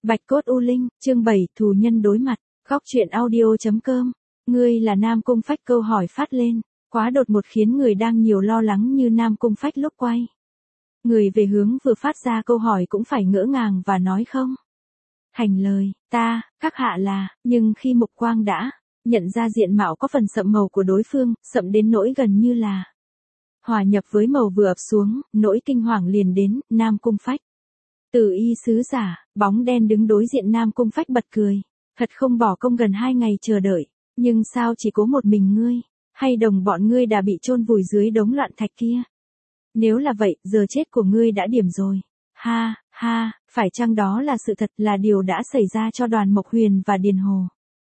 Bạch cốt U Linh, chương 7, thù nhân đối mặt, góc truyện audio.com. Ngươi là Nam Cung Phách, câu hỏi phát lên, quá đột ngột khiến người đang nhiều lo lắng như Nam Cung Phách lúc quay. Người về hướng vừa phát ra câu hỏi cũng phải ngỡ ngàng và nói không. Thành lời, các hạ là, nhưng khi mục quang đã nhận ra diện mạo có phần sậm màu của đối phương, sậm đến nỗi gần như là hòa nhập với màu vừa ập xuống, nỗi kinh hoàng liền đến. Nam Cung Phách, Từ Y sứ giả, bóng đen đứng đối diện Nam Cung Phách bật cười. Thật không bỏ công gần 2 ngày chờ đợi, nhưng sao chỉ có một mình ngươi, hay đồng bọn ngươi đã bị chôn vùi dưới đống loạn thạch kia? Nếu là vậy, giờ chết của ngươi đã điểm rồi. Ha, ha, phải chăng đó là sự thật, là điều đã xảy ra cho Đoàn Mộc Huyền và Điền Hồ?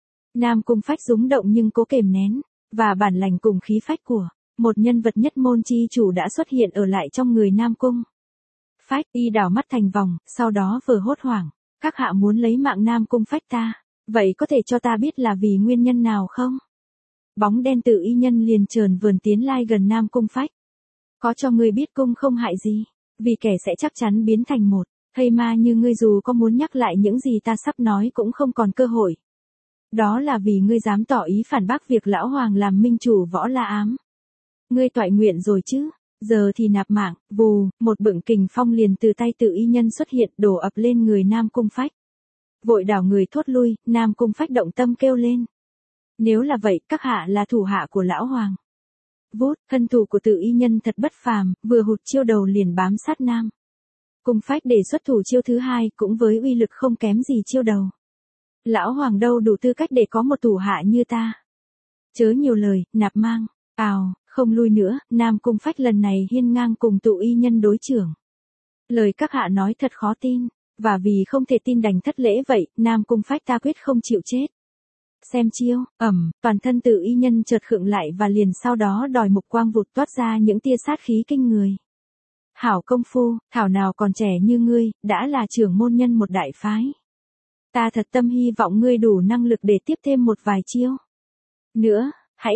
Nam Cung Phách rúng động nhưng cố kềm nén, và bản lành cùng khí phách của một nhân vật nhất môn chi chủ đã xuất hiện ở lại trong người Nam Cung Phách. Y đảo mắt thành vòng, sau đó vừa hốt hoảng. Các hạ muốn lấy mạng Nam Cung Phách ta, vậy có thể cho ta biết là vì nguyên nhân nào không? Bóng đen Tự Y nhân liền chờn vờn tiến lai gần Nam Cung Phách. Có cho ngươi biết cung không hại gì, vì kẻ sẽ chắc chắn biến thành một thây ma như ngươi, dù có muốn nhắc lại những gì ta sắp nói cũng không còn cơ hội. Đó là vì ngươi dám tỏ ý phản bác việc lão hoàng làm minh chủ Võ La Ám. Ngươi toại nguyện rồi chứ? Giờ thì nạp mạng. Vù, một bựng kình phong liền từ tay Tự Y nhân xuất hiện, đổ ập lên người Nam Cung Phách. Vội đảo người thốt lui. Nam Cung Phách động tâm kêu lên. Nếu là vậy, các hạ là thủ hạ của lão hoàng. Vút, thân thủ của Tự Y nhân thật bất phàm, vừa hụt chiêu đầu liền bám sát Nam Cung Phách để xuất thủ chiêu thứ hai, cũng với uy lực không kém gì chiêu đầu. Lão hoàng đâu đủ tư cách để có một thủ hạ như ta. Chớ nhiều lời, nạp mang. Không lui nữa. Nam Cung Phách lần này hiên ngang cùng Tự Y nhân đối chưởng. Lời các hạ nói thật khó tin, và vì không thể tin đành thất lễ vậy, Nam Cung Phách ta quyết không chịu chết. Xem chiêu. Toàn thân Tự Y nhân chợt khựng lại và liền sau đó đòi mục quang vụt toát ra những tia sát khí kinh người. Hảo công phu, thảo nào còn trẻ như ngươi, đã là trưởng môn nhân một đại phái. Ta thật tâm hy vọng ngươi đủ năng lực để tiếp thêm một vài chiêu nữa. Hãy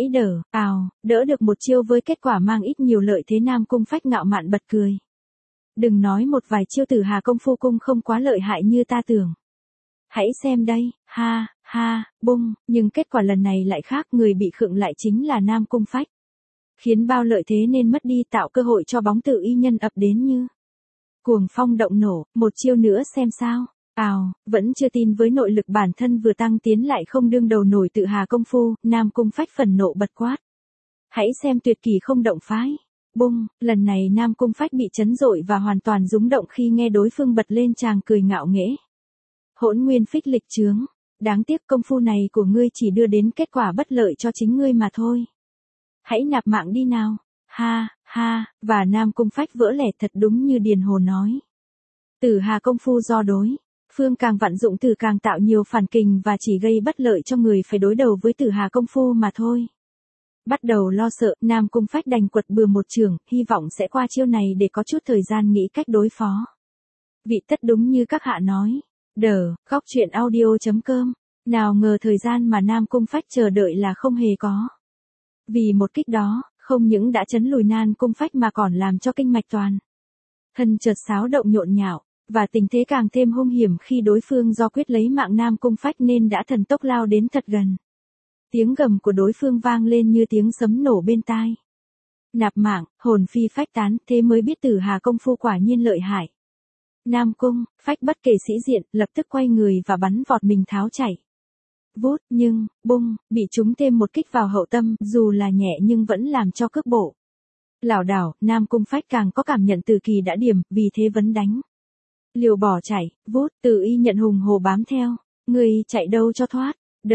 đỡ được một chiêu với kết quả mang ít nhiều lợi thế. Nam Cung Phách ngạo mạn bật cười. Đừng nói một vài chiêu, Tử Hà công phu cung không quá lợi hại như ta tưởng. Hãy xem đây, ha, ha, bung, nhưng kết quả lần này lại khác, người bị khựng lại chính là Nam Cung Phách. Khiến bao lợi thế nên mất đi, tạo cơ hội cho bóng Tự Y nhân ập đến như cuồng phong động nổ. Một chiêu nữa xem sao. Vẫn chưa tin với nội lực bản thân vừa tăng tiến lại không đương đầu nổi Tự Hà công phu. Nam Cung Phách phẫn nộ bật quát. Hãy xem tuyệt kỳ không động phái. Bung, lần này Nam Cung Phách bị chấn dội và hoàn toàn rúng động khi nghe đối phương bật lên tràng cười ngạo nghễ. Hỗn nguyên phích lịch chướng. Đáng tiếc công phu này của ngươi chỉ đưa đến kết quả bất lợi cho chính ngươi mà thôi. Hãy nạp mạng đi nào. Ha, ha, và Nam Cung Phách vỡ lẽ thật đúng như Điền Hồ nói. Tử Hà công phu do đối phương càng vận dụng từ càng tạo nhiều phản kình và chỉ gây bất lợi cho người phải đối đầu với Tử Hà công phu mà thôi. Bắt đầu lo sợ, Nam Cung Phách đành quật bừa một chưởng, hy vọng sẽ qua chiêu này để có chút thời gian nghĩ cách đối phó. Vị tất đúng như các hạ nói. Góc truyện audio.com. Nào ngờ thời gian mà Nam Cung Phách chờ đợi là không hề có. Vì một kích đó, không những đã chấn lùi Nam Cung Phách mà còn làm cho kinh mạch toàn thân chợt xáo động nhộn nhạo, và tình thế càng thêm hung hiểm khi đối phương do quyết lấy mạng Nam Cung Phách nên đã thần tốc lao đến thật gần. Tiếng gầm của đối phương vang lên như tiếng sấm nổ bên tai. Nạp mạng, hồn phi phách tán, thế mới biết Tử Hà công phu quả nhiên lợi hại. Nam Cung Phách bất kể sĩ diện, lập tức quay người và bắn vọt mình tháo chạy. Vút, nhưng, bung, bị trúng thêm một kích vào hậu tâm, dù là nhẹ nhưng vẫn làm cho cước bộ lảo đảo. Nam Cung Phách càng có cảm nhận từ kỳ đã điểm, vì thế vẫn đánh liều bỏ chạy. Vút, Tự Y nhận hùng hồ bám theo. Người chạy đâu cho thoát.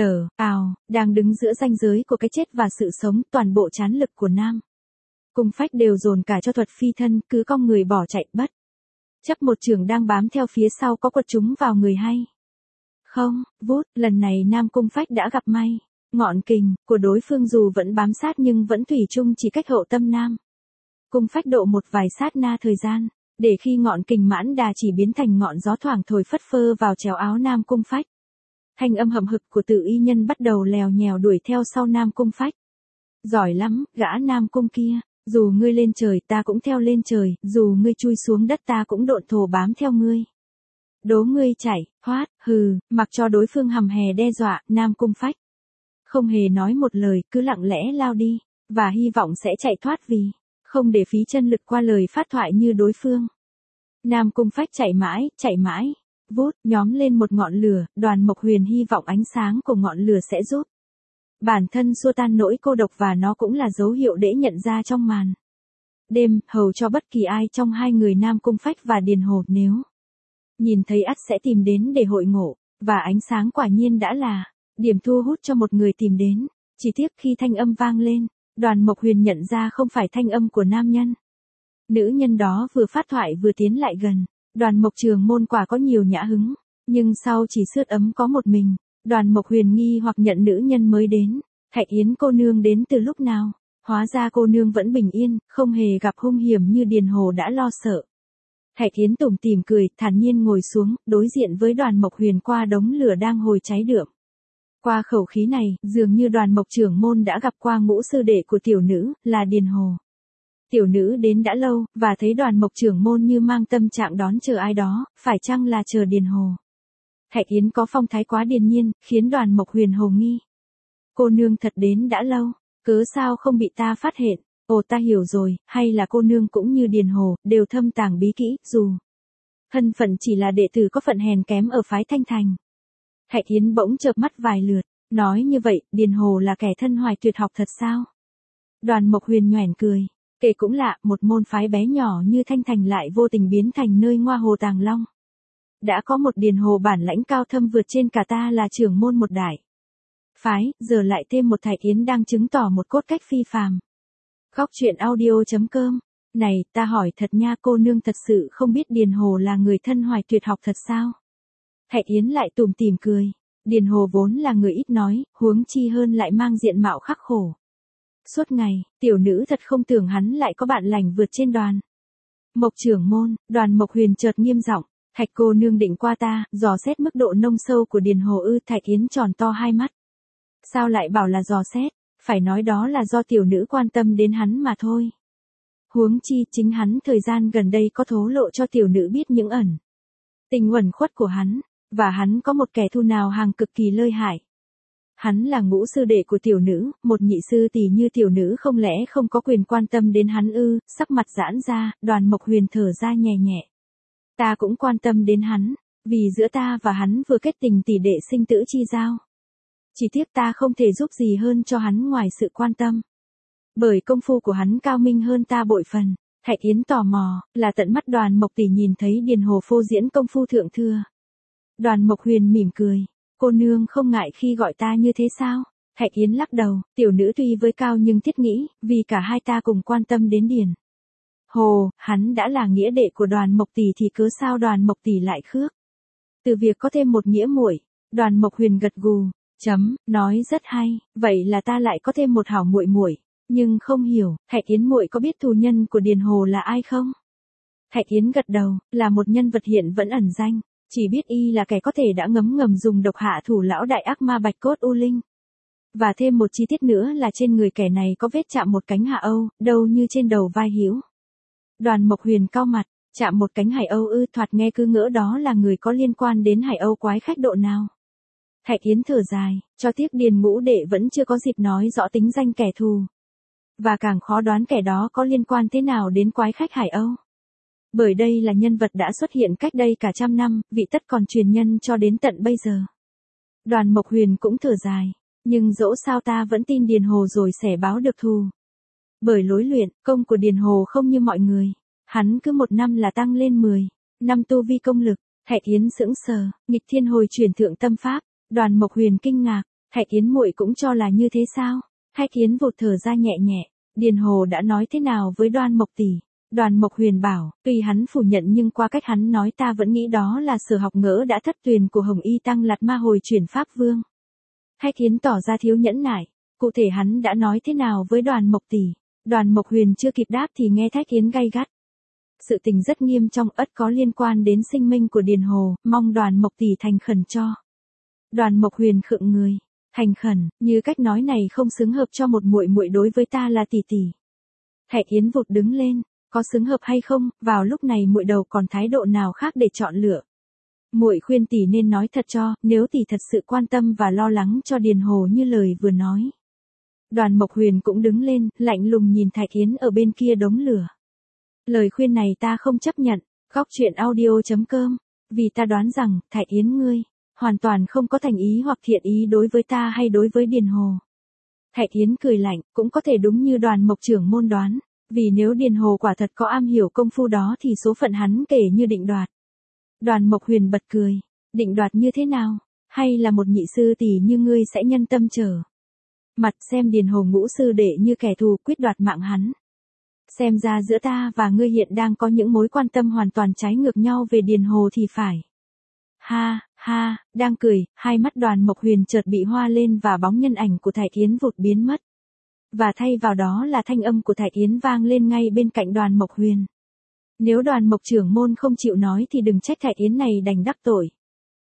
Đang đứng giữa ranh giới của cái chết và sự sống, toàn bộ trán lực của Nam Cung Phách đều dồn cả cho thuật phi thân, cứ cong người bỏ chạy, bất chấp một chưởng đang bám theo phía sau có quật trúng vào người hay không. Vút, lần này Nam Cung Phách đã gặp may. Ngọn kình của đối phương dù vẫn bám sát nhưng vẫn thủy chung chỉ cách hậu tâm Nam Cung Phách độ một vài sát na thời gian, để khi ngọn kình mãn đà chỉ biến thành ngọn gió thoảng thổi phất phơ vào chéo áo Nam Cung Phách. Thanh âm hậm hực của Tự Y nhân bắt đầu lèo nhèo đuổi theo sau Nam Cung Phách. Giỏi lắm, gã Nam Cung kia, dù ngươi lên trời ta cũng theo lên trời, dù ngươi chui xuống đất ta cũng độn thổ bám theo ngươi. Đố ngươi chạy, thoát, hừ, mặc cho đối phương hầm hè đe dọa, Nam Cung Phách không hề nói một lời, cứ lặng lẽ lao đi, và hy vọng sẽ chạy thoát vì không để phí chân lực qua lời phát thoại như đối phương. Nam Cung Phách chạy mãi, vút, nhóm lên một ngọn lửa, Đoàn Mộc Huyền hy vọng ánh sáng của ngọn lửa sẽ giúp bản thân xua tan nỗi cô độc và nó cũng là dấu hiệu để nhận ra trong màn đêm, hầu cho bất kỳ ai trong hai người Nam Cung Phách và Điền Hồ nếu nhìn thấy ắt sẽ tìm đến để hội ngộ, và ánh sáng quả nhiên đã là điểm thu hút cho một người tìm đến. Chỉ tiếc khi thanh âm vang lên, Đoàn Mộc Huyền nhận ra không phải thanh âm của nam nhân. Nữ nhân đó vừa phát thoại vừa tiến lại gần. Đoàn Mộc Trường Môn quả có nhiều nhã hứng, nhưng sau chỉ sưởi ấm có một mình. Đoàn Mộc Huyền nghi hoặc nhận nữ nhân mới đến. Thạch Yến cô nương đến từ lúc nào? Hóa ra cô nương vẫn bình yên, không hề gặp hung hiểm như Điền Hồ đã lo sợ. Thạch Yến tủm tỉm cười, thản nhiên ngồi xuống, đối diện với Đoàn Mộc Huyền qua đống lửa đang hồi cháy đượm. Qua khẩu khí này, dường như Đoàn Mộc Trưởng môn đã gặp qua ngũ sư đệ của tiểu nữ, là Điền Hồ. Tiểu nữ đến đã lâu, và thấy Đoàn Mộc Trưởng môn như mang tâm trạng đón chờ ai đó, phải chăng là chờ Điền Hồ? Thạch Yến có phong thái quá điềm nhiên, khiến Đoàn Mộc Huyền hồ nghi. Cô nương thật đến đã lâu, cớ sao không bị ta phát hiện? Ồ, ta hiểu rồi, hay là cô nương cũng như Điền Hồ, đều thâm tàng bí kỹ, dù thân phận chỉ là đệ tử có phận hèn kém ở phái Thanh Thành. Thạch Yến bỗng chợp mắt vài lượt, nói như vậy, Điền Hồ là kẻ thân hoài tuyệt học thật sao? Đoàn Mộc Huyền nhoẻn cười, kể cũng lạ, một môn phái bé nhỏ như Thanh Thành lại vô tình biến thành nơi ngoa hồ tàng long. Đã có một Điền Hồ bản lãnh cao thâm vượt trên cả ta là trưởng môn một đại phái, giờ lại thêm một Thạch Yến đang chứng tỏ một cốt cách phi phàm. Góc truyện audio.com. Này, ta hỏi thật nha, cô nương thật sự không biết Điền Hồ là người thân hoài tuyệt học thật sao? Thạch Yến lại tủm tỉm cười. Điền Hồ vốn là người ít nói, huống chi hơn lại mang diện mạo khắc khổ. Suốt ngày, tiểu nữ thật không tưởng hắn lại có bạn lành vượt trên Đoàn Mộc Trưởng môn. Đoàn Mộc Huyền chợt nghiêm giọng, Thạch cô nương định qua ta, dò xét mức độ nông sâu của Điền Hồ ư? Thạch Yến tròn to hai mắt. Sao lại bảo là dò xét? Phải nói đó là do tiểu nữ quan tâm đến hắn mà thôi. Huống chi chính hắn thời gian gần đây có thổ lộ cho tiểu nữ biết những tình uẩn khuất của hắn, và hắn có một kẻ thù nào hàng cực kỳ lợi hại. Hắn là ngũ sư đệ của tiểu nữ, một nhị sư tỷ như tiểu nữ không lẽ không có quyền quan tâm đến hắn ư? Sắc mặt giãn ra, Đoàn Mộc Huyền thở ra nhẹ nhẹ. Ta cũng quan tâm đến hắn, vì giữa ta và hắn vừa kết tình tỷ đệ sinh tử chi giao. Chỉ tiếc ta không thể giúp gì hơn cho hắn ngoài sự quan tâm. Bởi công phu của hắn cao minh hơn ta bội phần. Thạch Yến tò mò, là tận mắt Đoàn Mộc tỷ nhìn thấy Điền Hồ phô diễn công phu thượng thừa. Đoàn Mộc Huyền mỉm cười, cô nương không ngại khi gọi ta như thế sao? Thạch Yến lắc đầu, tiểu nữ tuy với cao nhưng thiết nghĩ, vì cả hai ta cùng quan tâm đến Điền Hồ, hắn đã là nghĩa đệ của Đoàn Mộc tỷ thì cớ sao Đoàn Mộc tỷ lại khước từ việc có thêm một nghĩa muội? Đoàn Mộc Huyền gật gù, nói rất hay, vậy là ta lại có thêm một hảo muội muội, nhưng không hiểu, Thạch Yến muội có biết thù nhân của Điền Hồ là ai không? Thạch Yến gật đầu, là một nhân vật hiện vẫn ẩn danh, chỉ biết y là kẻ có thể đã ngấm ngầm dùng độc hạ thủ lão đại ác ma Bạch Cốt U Linh. Và thêm một chi tiết nữa là trên người kẻ này có vết chạm một cánh hạ âu, đâu như trên đầu vai Hữu. Đoàn Mộc Huyền cau mặt, chạm một cánh hải âu ư? Thoạt nghe cứ ngỡ đó là người có liên quan đến hải âu quái khách độ nào. Thạch Yến thở dài, cho tiếc Điền ngũ đệ vẫn chưa có dịp nói rõ tính danh kẻ thù. Và càng khó đoán kẻ đó có liên quan thế nào đến quái khách hải âu. Bởi đây là nhân vật đã xuất hiện cách đây cả trăm năm, vị tất còn truyền nhân cho đến tận bây giờ. Đoàn Mộc Huyền cũng thở dài, nhưng dẫu sao ta vẫn tin Điền Hồ rồi sẽ báo được thù. Bởi lối luyện, công của Điền Hồ không như mọi người. Hắn cứ một năm là tăng lên 10 năm tu vi công lực. Thạch Yến sững sờ, nghịch thiên hồi chuyển thượng tâm pháp. Đoàn Mộc Huyền kinh ngạc, Thạch Yến muội cũng cho là như thế sao? Thạch Yến vụt thở ra nhẹ nhẹ, Điền Hồ đã nói thế nào với Đoàn Mộc tỷ? Đoàn Mộc Huyền bảo, tuy hắn phủ nhận nhưng qua cách hắn nói ta vẫn nghĩ đó là Sở Học Ngỡ đã thất truyền của Hồng Y Tăng Lạt Ma hồi chuyển pháp vương. Thạch Yến tỏ ra thiếu nhẫn nại, cụ thể hắn đã nói thế nào với Đoàn Mộc tỷ? Đoàn Mộc Huyền chưa kịp đáp thì nghe Thạch Yến gay gắt. Sự tình rất nghiêm trọng, ắt có liên quan đến sinh minh của Điền Hồ, mong Đoàn Mộc tỷ thành khẩn cho. Đoàn Mộc Huyền khựng người, thành khẩn, như cách nói này không xứng hợp cho một muội muội đối với ta là tỷ tỷ. Thạch Yến vụt đứng lên, có xứng hợp hay không, vào lúc này muội đầu còn thái độ nào khác để chọn lựa. Muội khuyên tỷ nên nói thật cho, nếu tỷ thật sự quan tâm và lo lắng cho Điền Hồ như lời vừa nói. Đoàn Mộc Huyền cũng đứng lên, lạnh lùng nhìn Thạch Yến ở bên kia đống lửa. Lời khuyên này ta không chấp nhận. Góc truyện audio.com. Vì ta đoán rằng, Thạch Yến ngươi, hoàn toàn không có thành ý hoặc thiện ý đối với ta hay đối với Điền Hồ. Thạch Yến cười lạnh, cũng có thể đúng như Đoàn Mộc trưởng môn đoán. Vì nếu Điền Hồ quả thật có am hiểu công phu đó thì số phận hắn kể như định đoạt. Đoàn Mộc Huyền bật cười. Định đoạt như thế nào? Hay là một nhị sư tỷ như ngươi sẽ nhân tâm trở mặt xem Điền Hồ ngũ sư đệ như kẻ thù quyết đoạt mạng hắn. Xem ra giữa ta và ngươi hiện đang có những mối quan tâm hoàn toàn trái ngược nhau về Điền Hồ thì phải. Ha, ha, đang cười, hai mắt Đoàn Mộc Huyền chợt bị hoa lên và bóng nhân ảnh của Thạch Yến vụt biến mất. Và thay vào đó là thanh âm của Thạch Yến vang lên ngay bên cạnh Đoàn Mộc Huyền. Nếu Đoàn Mộc trưởng môn không chịu nói thì đừng trách Thạch Yến này đành đắc tội.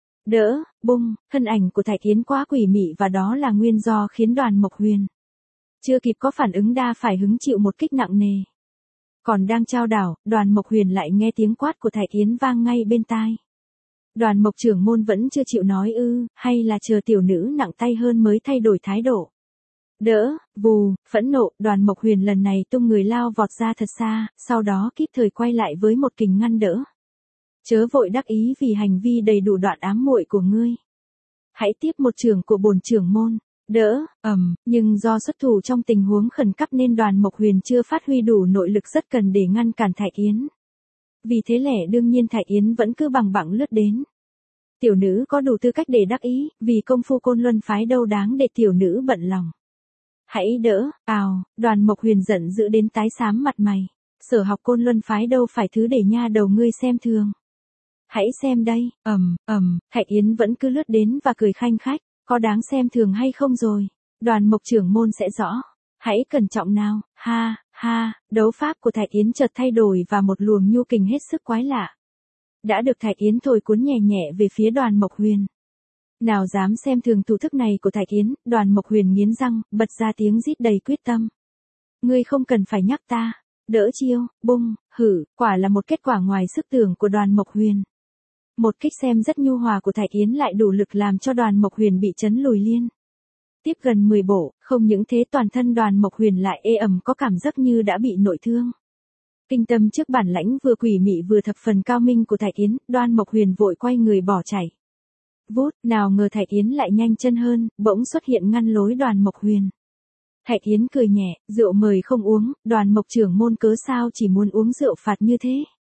Đỡ, bung, thân ảnh của Thạch Yến quá quỷ mị và đó là nguyên do khiến Đoàn Mộc Huyền chưa kịp có phản ứng đã phải hứng chịu một kích nặng nề. Còn đang chao đảo, Đoàn Mộc Huyền lại nghe tiếng quát của Thạch Yến vang ngay bên tai. Đoàn Mộc trưởng môn vẫn chưa chịu nói ư, hay là chờ tiểu nữ nặng tay hơn mới thay đổi thái độ. Đỡ, vù, phẫn nộ, Đoàn Mộc Huyền lần này tung người lao vọt ra thật xa, sau đó kịp thời quay lại với một kình ngăn đỡ. Chớ vội đắc ý vì hành vi đầy đủ đoạn ám muội của ngươi. Hãy tiếp một trường của bổn trưởng môn. Đỡ, nhưng do xuất thủ trong tình huống khẩn cấp nên Đoàn Mộc Huyền chưa phát huy đủ nội lực rất cần để ngăn cản Thạch Yến. Vì thế lẽ đương nhiên Thạch Yến vẫn cứ bằng bẳng lướt đến. Tiểu nữ có đủ tư cách để đắc ý, vì công phu Côn Luân phái đâu đáng để tiểu nữ bận lòng. Hãy đỡ, Đoàn Mộc Huyền giận dữ đến tái xám mặt mày. Sở học Côn Luân phái đâu phải thứ để nha đầu ngươi xem thường. Hãy xem đây, Thạch Yến vẫn cứ lướt đến và cười khanh khách, có đáng xem thường hay không rồi, Đoàn Mộc trưởng môn sẽ rõ. Hãy cẩn trọng nào, ha, ha, đấu pháp của Thạch Yến chợt thay đổi và một luồng nhu kình hết sức quái lạ đã được Thạch Yến thổi cuốn nhẹ nhẹ về phía Đoàn Mộc Huyền. Nào dám xem thường thủ thức này của Thạch Yến, Đoàn Mộc Huyền nghiến răng, bật ra tiếng rít đầy quyết tâm. Ngươi không cần phải nhắc ta, đỡ chiêu, bung, quả là một kết quả ngoài sức tưởng của Đoàn Mộc Huyền. Một kích xem rất nhu hòa của Thạch Yến lại đủ lực làm cho Đoàn Mộc Huyền bị chấn lùi liên tiếp gần 10 bộ, không những thế toàn thân Đoàn Mộc Huyền lại ê ẩm có cảm giác như đã bị nội thương. Kinh tâm trước bản lãnh vừa quỷ mị vừa thập phần cao minh của Thạch Yến, Đoàn Mộc Huyền vội quay người bỏ chạy. Vút, nào ngờ Thạch Yến lại nhanh chân hơn, bỗng xuất hiện ngăn lối Đoàn Mộc Huyền. Thạch Yến cười nhẹ, rượu mời không uống, Đoàn Mộc trưởng môn cớ sao chỉ muốn uống rượu phạt như thế.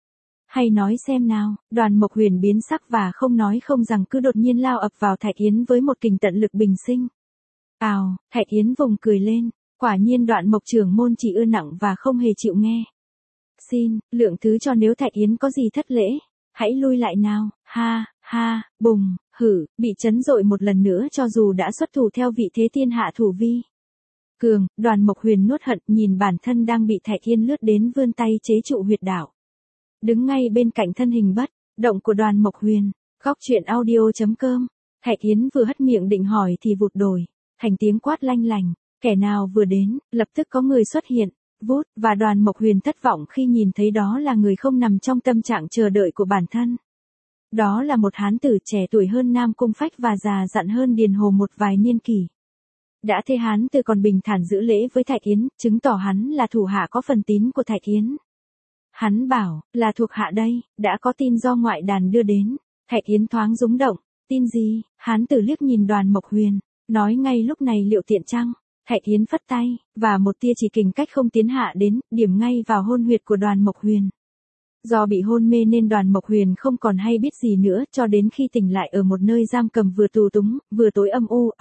Hay nói xem nào, Đoàn Mộc Huyền biến sắc và không nói không rằng cứ đột nhiên lao ập vào Thạch Yến với một kình tận lực bình sinh. Thạch Yến vùng cười lên, quả nhiên Đoàn Mộc trưởng môn chỉ ưa nặng và không hề chịu nghe. Xin, lượng thứ cho nếu Thạch Yến có gì thất lễ, hãy lui lại nào, ha, ha, bùng, bị chấn dội một lần nữa cho dù đã xuất thủ theo vị thế thiên hạ thủ vi. Cường, Đoàn Mộc Huyền nuốt hận nhìn bản thân đang bị Thạch Yến lướt đến vươn tay chế trụ huyệt đạo. Đứng ngay bên cạnh thân hình bất động của Đoàn Mộc Huyền, góc truyện audio.com, Thạch Yến vừa hất miệng định hỏi thì vụt đổi thành tiếng quát lanh lành, kẻ nào vừa đến, lập tức có người xuất hiện, vút, và Đoàn Mộc Huyền thất vọng khi nhìn thấy đó là người không nằm trong tâm trạng chờ đợi của bản thân. Đó là một hán tử trẻ tuổi hơn Nam Cung Phách và già dặn hơn Điền Hồ một vài niên kỷ. Đã thế hán tử còn bình thản giữ lễ với Thạch Yến, chứng tỏ hắn là thủ hạ có phần tín của Thạch Yến. Hắn bảo, là thuộc hạ đây, đã có tin do ngoại đàn đưa đến. Thạch Yến thoáng rúng động, tin gì? Hán tử liếc nhìn Đoàn Mộc Huyền, nói ngay lúc này liệu tiện chăng? Thạch Yến phất tay, và một tia chỉ kình cách không tiến hạ đến, điểm ngay vào hôn huyệt của Đoàn Mộc Huyền. Do bị hôn mê nên Đoàn Mộc Huyền không còn hay biết gì nữa cho đến khi tỉnh lại ở một nơi giam cầm vừa tù túng, vừa tối âm u,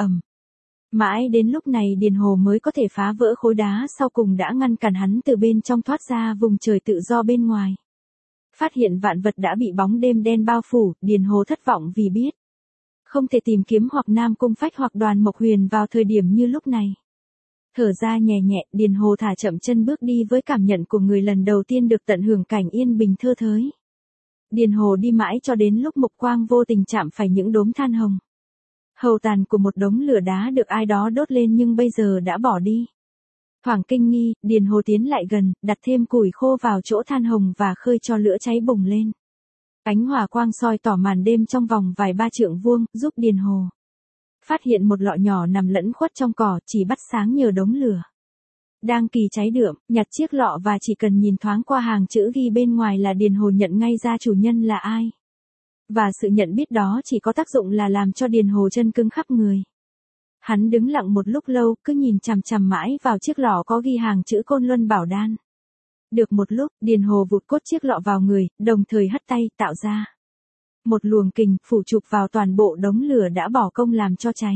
Mãi đến lúc này Điền Hồ mới có thể phá vỡ khối đá sau cùng đã ngăn cản hắn từ bên trong thoát ra vùng trời tự do bên ngoài. Phát hiện vạn vật đã bị bóng đêm đen bao phủ, Điền Hồ thất vọng vì biết không thể tìm kiếm hoặc Nam Cung Phách hoặc Đoàn Mộc Huyền vào thời điểm như lúc này. Thở ra nhẹ nhẹ, Điền Hồ thả chậm chân bước đi với cảm nhận của người lần đầu tiên được tận hưởng cảnh yên bình thơ thới. Điền Hồ đi mãi cho đến lúc mục quang vô tình chạm phải những đốm than hồng. Hầu tàn của một đống lửa đá được ai đó đốt lên nhưng bây giờ đã bỏ đi. Thoảng kinh nghi, Điền Hồ tiến lại gần, đặt thêm củi khô vào chỗ than hồng và khơi cho lửa cháy bùng lên. Ánh hỏa quang soi tỏ màn đêm trong vòng vài ba trượng vuông, giúp Điền Hồ phát hiện một lọ nhỏ nằm lẫn khuất trong cỏ, chỉ bắt sáng nhờ đống lửa đang kỳ cháy đượm. Nhặt chiếc lọ và chỉ cần nhìn thoáng qua hàng chữ ghi bên ngoài là Điền Hồ nhận ngay ra chủ nhân là ai. Và sự nhận biết đó chỉ có tác dụng là làm cho Điền Hồ chân cứng khắp người. Hắn đứng lặng một lúc lâu, cứ nhìn chằm chằm mãi vào chiếc lọ có ghi hàng chữ Côn Luân Bảo Đan. Được một lúc, Điền Hồ vụt cốt chiếc lọ vào người, đồng thời hất tay, tạo ra một luồng kình, phủ chụp vào toàn bộ đống lửa đã bỏ công làm cho cháy.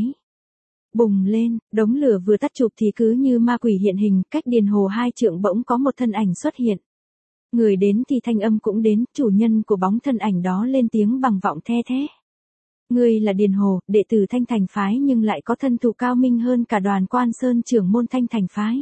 Bùng lên, đống lửa vừa tắt chụp thì cứ như ma quỷ hiện hình, cách Điền Hồ 2 trượng bỗng có một thân ảnh xuất hiện. Người đến thì thanh âm cũng đến, chủ nhân của bóng thân ảnh đó lên tiếng bằng giọng the thé. Ngươi là Điền Hồ, đệ tử Thanh Thành phái nhưng lại có thân thủ cao minh hơn cả Đoàn Quan Sơn trưởng môn Thanh Thành phái.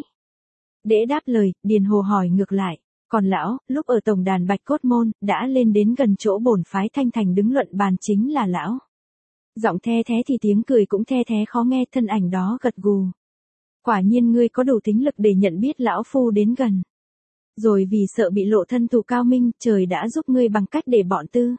Để đáp lời, Điền Hồ hỏi ngược lại, còn lão, lúc ở tổng đàn Bạch Cốt Môn, đã lên đến gần chỗ bổn phái Thanh Thành đứng luận bàn chính là lão. Giọng the thé thì tiếng cười cũng the thé khó nghe, thân ảnh đó gật gù. Quả nhiên ngươi có đủ tính lực để nhận biết lão phu đến gần. Rồi vì sợ bị lộ thân thủ cao minh, trời đã giúp ngươi bằng cách để bọn Tư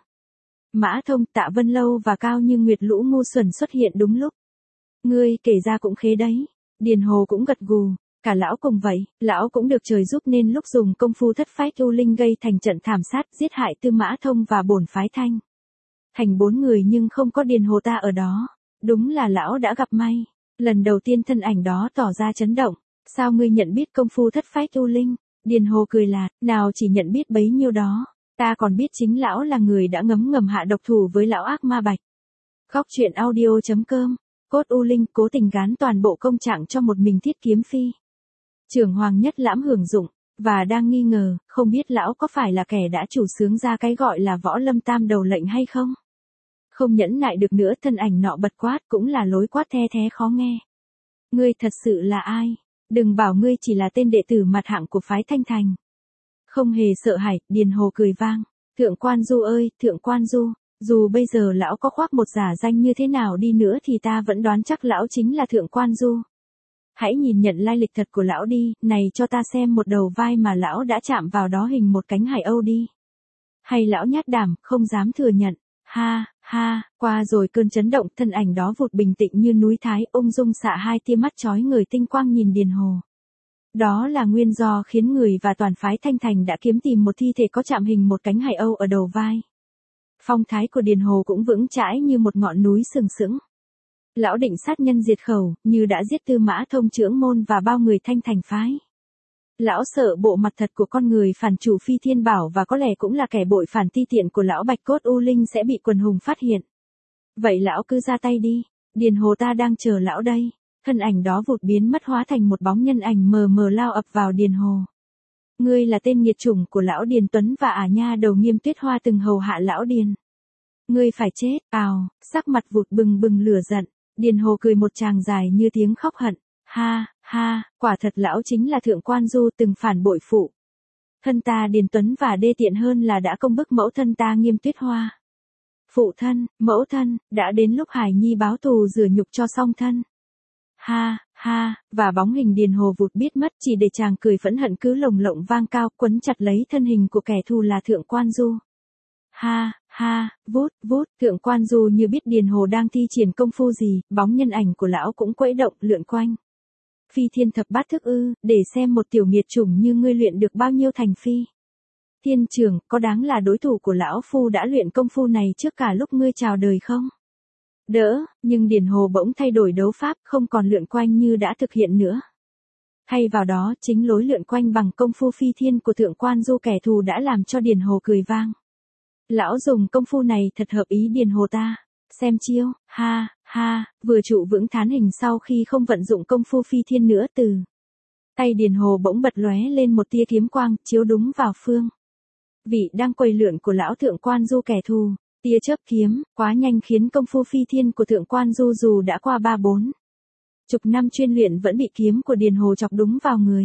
Mã Thông, Tạ Vân Lâu và Cao Như Nguyệt lũ ngu xuẩn xuất hiện đúng lúc. Ngươi kể ra cũng khế đấy. Điền Hồ cũng gật gù. Cả lão cùng vậy, lão cũng được trời giúp nên lúc dùng công phu thất phách u linh gây thành trận thảm sát giết hại Tư Mã Thông và bổn phái Thanh Thành 4 người nhưng không có Điền Hồ ta ở đó. Đúng là lão đã gặp may. Lần đầu tiên thân ảnh đó tỏ ra chấn động. Sao ngươi nhận biết công phu thất phách u linh? Điền Hồ cười lạt, nào chỉ nhận biết bấy nhiêu đó. Ta còn biết chính lão là người đã ngấm ngầm hạ độc thủ với lão ác ma Bạch. Khóc chuyện audio.com. Cốt u linh cố tình gán toàn bộ công trạng cho một mình Thiết Kiếm Phi. Trưởng Hoàng Nhất Lãm hưởng dụng, và đang nghi ngờ, không biết lão có phải là kẻ đã chủ xướng ra cái gọi là võ lâm tam đầu lệnh hay không? Không nhẫn nại được nữa, thân ảnh nọ bật quát, cũng là lối quát the thé khó nghe. Ngươi thật sự là ai? Đừng bảo ngươi chỉ là tên đệ tử mặt hạng của phái Thanh Thành. Không hề sợ hãi, Điền Hồ cười vang. Thượng Quan Du ơi, Thượng Quan Du, dù bây giờ lão có khoác một giả danh như thế nào đi nữa thì ta vẫn đoán chắc lão chính là Thượng Quan Du. Hãy nhìn nhận lai lịch thật của lão đi, này cho ta xem một đầu vai mà lão đã chạm vào đó hình một cánh hải âu đi. Hay lão nhát đảm, không dám thừa nhận. Ha, ha, qua rồi cơn chấn động, thân ảnh đó vụt bình tĩnh như núi Thái, ung dung xạ 2 tia mắt chói người tinh quang nhìn Điền Hồ. Đó là nguyên do khiến người và toàn phái Thanh Thành đã kiếm tìm một thi thể có chạm hình một cánh hải âu ở đầu vai. Phong thái của Điền Hồ cũng vững chãi như một ngọn núi sừng sững. Lão định sát nhân diệt khẩu, như đã giết Tư Mã Thông trưởng môn và bao người Thanh Thành phái. Lão sợ bộ mặt thật của con người phản chủ Phi Thiên Bảo và có lẽ cũng là kẻ bội phản ti tiện của lão Bạch Cốt U Linh sẽ bị quần hùng phát hiện. Vậy lão cứ ra tay đi, Điền Hồ ta đang chờ lão đây. Thân ảnh đó vụt biến mất hóa thành một bóng nhân ảnh mờ mờ lao ập vào Điền Hồ. Ngươi là tên nghiệt chủng của lão Điền Tuấn và ả nha đầu Nghiêm Tuyết Hoa từng hầu hạ lão Điền. Ngươi phải chết, sắc mặt vụt bừng bừng lửa giận. Điền Hồ cười một tràng dài như tiếng khóc hận. Ha, ha, quả thật lão chính là Thượng Quan Du từng phản bội phụ thân ta Điền Tuấn và đê tiện hơn là đã công bức mẫu thân ta Nghiêm Tuyết Hoa. Phụ thân, mẫu thân, đã đến lúc Hải Nhi báo thù rửa nhục cho song thân. Ha, ha, và bóng hình Điền Hồ vụt biết mất chỉ để chàng cười phẫn hận cứ lồng lộng vang cao quấn chặt lấy thân hình của kẻ thù là Thượng Quan Du. Ha, ha, vút, vút, Thượng Quan Du như biết Điền Hồ đang thi triển công phu gì, bóng nhân ảnh của lão cũng quẫy động lượn quanh. Phi Thiên Thập Bát Thức ư, để xem một tiểu nghiệt chủng như ngươi luyện được bao nhiêu thành phi. Thiên trưởng, có đáng là đối thủ của lão phu đã luyện công phu này trước cả lúc ngươi chào đời không? Đỡ, nhưng Điền Hồ bỗng thay đổi đấu pháp, không còn lượn quanh như đã thực hiện nữa. Thay vào đó, chính lối lượn quanh bằng công phu phi thiên của Thượng Quan Du kẻ thù đã làm cho Điền Hồ cười vang. Lão dùng công phu này thật hợp ý Điền Hồ ta. Xem chiêu, ha, ha, vừa trụ vững thán hình sau khi không vận dụng công phu phi thiên nữa từ. Tay Điền Hồ bỗng bật lóe lên một tia kiếm quang, chiếu đúng vào phương vị đang quầy lượn của lão Thượng Quan Du kẻ thù. Tia chớp kiếm, quá nhanh khiến công phu phi thiên của Thượng Quan Du dù đã qua 3-4 chục năm chuyên luyện vẫn bị kiếm của Điền Hồ chọc đúng vào người.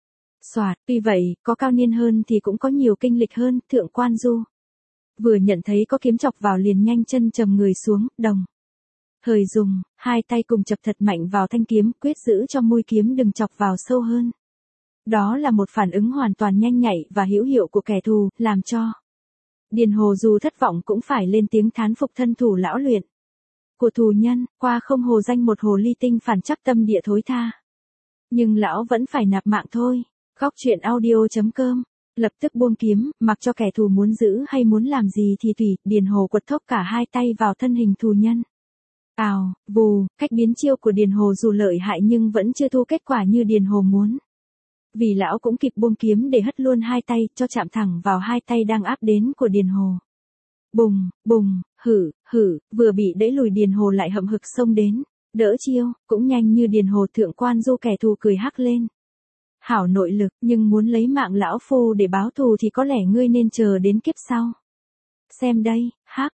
Soạt, tuy vậy, có cao niên hơn thì cũng có nhiều kinh lịch hơn, Thượng Quan Du vừa nhận thấy có kiếm chọc vào liền nhanh chân trầm người xuống, đồng thời dùng hai tay cùng chập thật mạnh vào thanh kiếm, quyết giữ cho mũi kiếm đừng chọc vào sâu hơn. Đó là một phản ứng hoàn toàn nhanh nhạy và hữu hiệu của kẻ thù, làm cho Điền Hồ dù thất vọng cũng phải lên tiếng thán phục thân thủ lão luyện của tù nhân, qua không hồ danh một hồ ly tinh phản chắc tâm địa thối tha. Nhưng lão vẫn phải nạp mạng thôi. Góc truyện audio.com. Lập tức buông kiếm, mặc cho kẻ thù muốn giữ hay muốn làm gì thì tùy, Điền Hồ quật thốc cả hai tay vào thân hình tù nhân. Ào, vù, cách biến chiêu của Điền Hồ dù lợi hại nhưng vẫn chưa thu kết quả như Điền Hồ muốn. Vì lão cũng kịp buông kiếm để hất luôn hai tay, cho chạm thẳng vào hai tay đang áp đến của Điền Hồ. Bùng, bùng, hử, vừa bị đẩy lùi Điền Hồ lại hậm hực xông đến, đỡ chiêu, cũng nhanh như Điền Hồ thượng quan du kẻ thù cười hắc lên. Hảo nội lực, nhưng muốn lấy mạng lão phu để báo thù thì có lẽ ngươi nên chờ đến kiếp sau. Xem đây,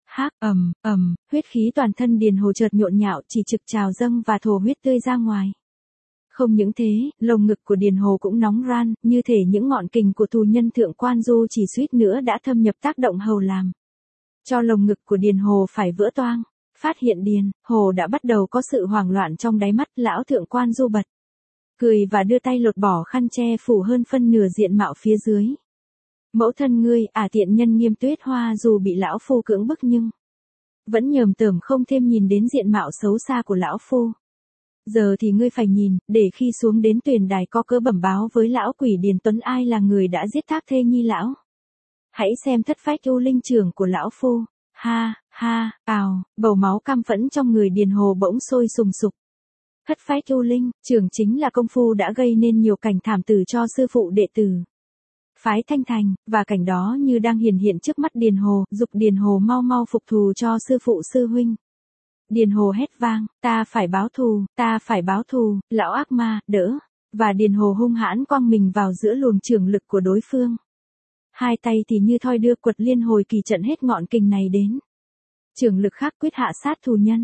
huyết khí toàn thân Điền Hồ chợt nhộn nhạo chỉ trực trào dâng và thổ huyết tươi ra ngoài. Không những thế, lồng ngực của Điền Hồ cũng nóng ran, như thể những ngọn kình của tù nhân thượng quan du chỉ suýt nữa đã thâm nhập tác động hầu làm cho lồng ngực của Điền Hồ phải vỡ toang. Phát hiện Điền Hồ đã bắt đầu có sự hoảng loạn trong đáy mắt, lão thượng quan du bật cười và đưa tay lột bỏ khăn che phủ hơn phân nửa diện mạo phía dưới. Mẫu thân ngươi, tiện nhân Nghiêm Tuyết Hoa dù bị lão phu cưỡng bức nhưng vẫn nhờm tởm không thêm nhìn đến diện mạo xấu xa của lão phu. Giờ thì ngươi phải nhìn, để khi xuống đến tuyền đài có cớ bẩm báo với lão quỷ Điền Tuấn ai là người đã giết thác thê nhi lão. Hãy xem thất phách u linh trưởng của lão phu. Ha, bầu máu căm phẫn trong người Điền Hồ bỗng sôi sùng sục. Thất phách u linh, trưởng chính là công phu đã gây nên nhiều cảnh thảm tử cho sư phụ đệ tử phái Thanh Thành, và cảnh đó như đang hiện trước mắt Điền Hồ, dục Điền Hồ mau phục thù cho sư phụ sư huynh. Điền Hồ hét vang, ta phải báo thù, lão ác ma, đỡ, và Điền Hồ hung hãn quăng mình vào giữa luồng trưởng lực của đối phương. Hai tay thì như thoi đưa quật liên hồi kỳ trận hết ngọn kình này đến. Trưởng lực khác quyết hạ sát thù nhân.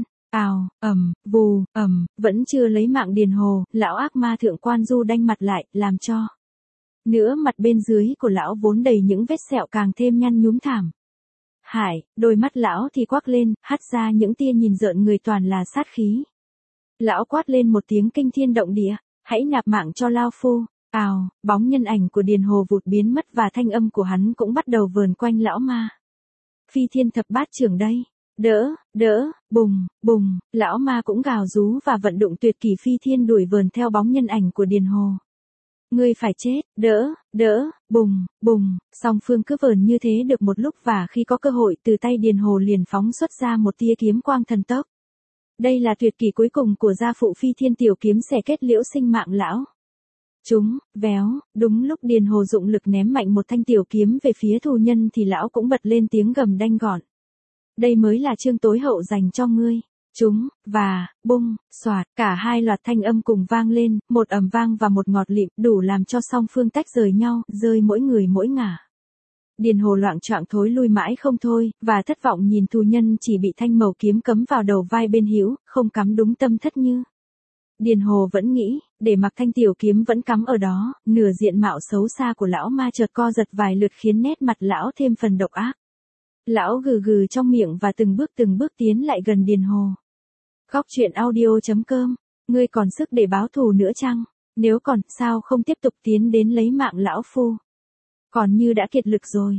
Vù, vẫn chưa lấy mạng Điền Hồ, lão ác ma thượng quan du đanh mặt lại, làm cho nữa mặt bên dưới của lão vốn đầy những vết sẹo càng thêm nhăn nhúm thảm. Đôi mắt lão thì quắc lên, hắt ra những tia nhìn rợn người toàn là sát khí. Lão quát lên một tiếng kinh thiên động địa, hãy nạp mạng cho lao phu. Bóng nhân ảnh của Điền Hồ vụt biến mất và thanh âm của hắn cũng bắt đầu vờn quanh lão ma. Phi thiên thập bát trưởng đây. Đỡ, bùng, lão ma cũng gào rú và vận động tuyệt kỳ phi thiên đuổi vờn theo bóng nhân ảnh của Điền Hồ. Ngươi phải chết, đỡ, bùng, song phương cứ vờn như thế được một lúc và khi có cơ hội từ tay Điền Hồ liền phóng xuất ra một tia kiếm quang thần tốc. Đây là tuyệt kỹ cuối cùng của gia phụ phi thiên tiểu kiếm xẻ kết liễu sinh mạng lão. Véo, đúng lúc Điền Hồ dụng lực ném mạnh một thanh tiểu kiếm về phía thù nhân thì lão cũng bật lên tiếng gầm đanh gọn. Đây mới là chương tối hậu dành cho ngươi. Và, bung, xoạt, cả hai loạt thanh âm cùng vang lên, một ầm vang và một ngọt lịm, đủ làm cho song phương tách rời nhau, rơi mỗi người mỗi ngả. Điền Hồ loạng choạng thối lui mãi không thôi, và thất vọng nhìn tù nhân chỉ bị thanh màu kiếm cấm vào đầu vai bên hữu, không cắm đúng tâm thất như. Điền Hồ vẫn nghĩ, để mặc thanh tiểu kiếm vẫn cắm ở đó, nửa diện mạo xấu xa của lão ma chợt co giật vài lượt khiến nét mặt lão thêm phần độc ác. Lão gừ trong miệng và từng bước tiến lại gần Điền Hồ. Góc truyện audio.com, ngươi còn sức để báo thù nữa chăng? Nếu còn, sao không tiếp tục tiến đến lấy mạng lão phu? Còn như đã kiệt lực rồi.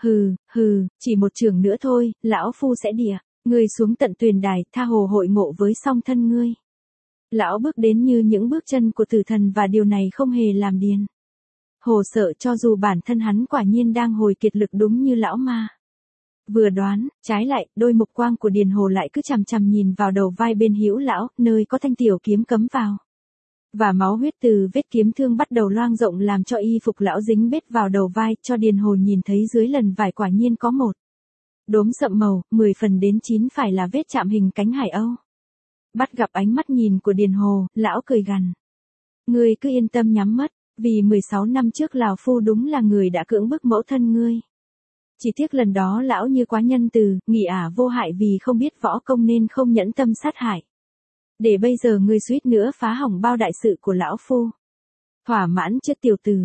Chỉ một chưởng nữa thôi, lão phu sẽ đìa. Ngươi xuống tận tuyền đài, tha hồ hội ngộ với song thân ngươi. Lão bước đến như những bước chân của tử thần và điều này không hề làm Điền Hồ sợ cho dù bản thân hắn quả nhiên đang hồi kiệt lực đúng như lão ma vừa đoán. Trái lại, đôi mục quang của Điền Hồ lại cứ chằm nhìn vào đầu vai bên hữu lão, nơi có thanh tiểu kiếm cấm vào. Và máu huyết từ vết kiếm thương bắt đầu loang rộng làm cho y phục lão dính bết vào đầu vai, cho Điền Hồ nhìn thấy dưới lần vải quả nhiên có một đốm sậm màu, 10 phần đến 9 phải là vết chạm hình cánh hải âu. Bắt gặp ánh mắt nhìn của Điền Hồ, lão cười gằn. Ngươi cứ yên tâm nhắm mắt, vì 16 năm trước lão phu đúng là người đã cưỡng bức mẫu thân ngươi. Chỉ tiếc lần đó lão như quá nhân từ, nghĩ vô hại vì không biết võ công nên không nhẫn tâm sát hại. Để bây giờ ngươi suýt nữa phá hỏng bao đại sự của lão phu. Thỏa mãn chưa tiểu tử.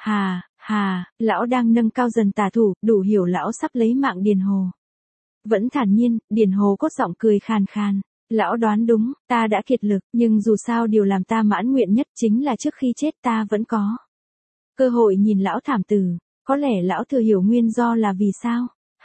Lão đang nâng cao dần tà thủ, đủ hiểu lão sắp lấy mạng Điền Hồ. Vẫn thản nhiên, Điền Hồ cốt giọng cười khàn khàn. Lão đoán đúng, ta đã kiệt lực, nhưng dù sao điều làm ta mãn nguyện nhất chính là trước khi chết ta vẫn có cơ hội nhìn lão thảm tử. Có lẽ lão thừa hiểu nguyên do là vì sao.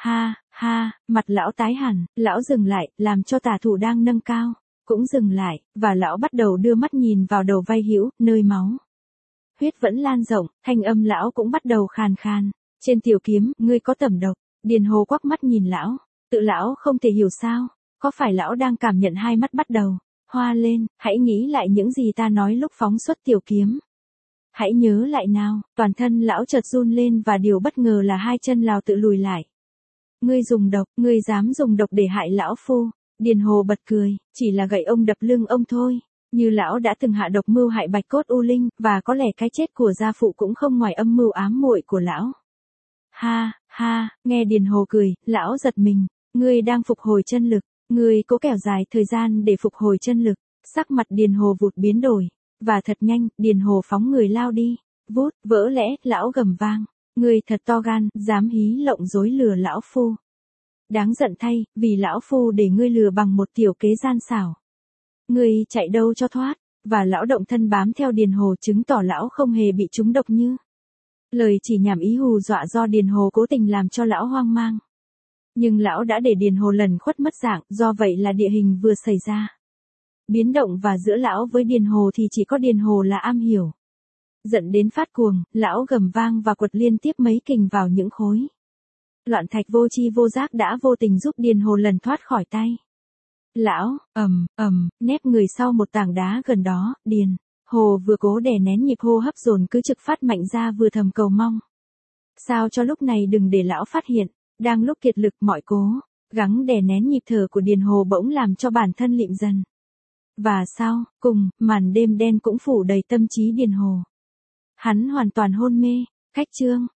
Ha, ha, mặt lão tái hẳn, lão dừng lại, làm cho tả thủ đang nâng cao, cũng dừng lại, và lão bắt đầu đưa mắt nhìn vào đầu vai hữu, nơi máu. Huyết vẫn lan rộng, thanh âm lão cũng bắt đầu khàn khàn. Trên tiểu kiếm, ngươi có tẩm độc. Điền Hồ quắc mắt nhìn lão, tự lão không thể hiểu sao, có phải lão đang cảm nhận hai mắt bắt đầu hoa lên, hãy nghĩ lại những gì ta nói lúc phóng xuất tiểu kiếm. Hãy nhớ lại nào, toàn thân lão chợt run lên và điều bất ngờ là hai chân lão tự lùi lại. Ngươi dùng độc, ngươi dám dùng độc để hại lão phu. Điền Hồ bật cười, chỉ là gậy ông đập lưng ông thôi. Như lão đã từng hạ độc mưu hại Bạch Cốt U Linh, và có lẽ cái chết của gia phụ cũng không ngoài âm mưu ám muội của lão. Ha, ha, nghe Điền Hồ cười, lão giật mình, ngươi đang phục hồi chân lực, ngươi cố kéo dài thời gian để phục hồi chân lực. Sắc mặt Điền Hồ vụt biến đổi, và thật nhanh, Điền Hồ phóng người lao đi, vút, vỡ lẽ, lão gầm vang, ngươi thật to gan, dám hí lộng dối lừa lão phu. Đáng giận thay, vì lão phu để ngươi lừa bằng một tiểu kế gian xảo. Ngươi chạy đâu cho thoát, và lão động thân bám theo Điền Hồ chứng tỏ lão không hề bị trúng độc như. Lời chỉ nhảm ý hù dọa do Điền Hồ cố tình làm cho lão hoang mang. Nhưng lão đã để Điền Hồ lần khuất mất dạng, do vậy là địa hình vừa xảy ra. Biến động và giữa lão với Điền Hồ thì chỉ có Điền Hồ là am hiểu. Giận đến phát cuồng, lão gầm vang và quật liên tiếp mấy kình vào những khối. Loạn thạch vô chi vô giác đã vô tình giúp Điền Hồ lần thoát khỏi tay. Lão, nép người sau một tảng đá gần đó, Điền Hồ vừa cố đè nén nhịp hô hấp dồn cứ trực phát mạnh ra vừa thầm cầu mong. Sao cho lúc này đừng để lão phát hiện, đang lúc kiệt lực mọi cố, gắng đè nén nhịp thở của Điền Hồ bỗng làm cho bản thân lịm dần. Và sau, cùng, màn đêm đen cũng phủ đầy tâm trí Điền Hồ. Hắn hoàn toàn hôn mê, khách chương.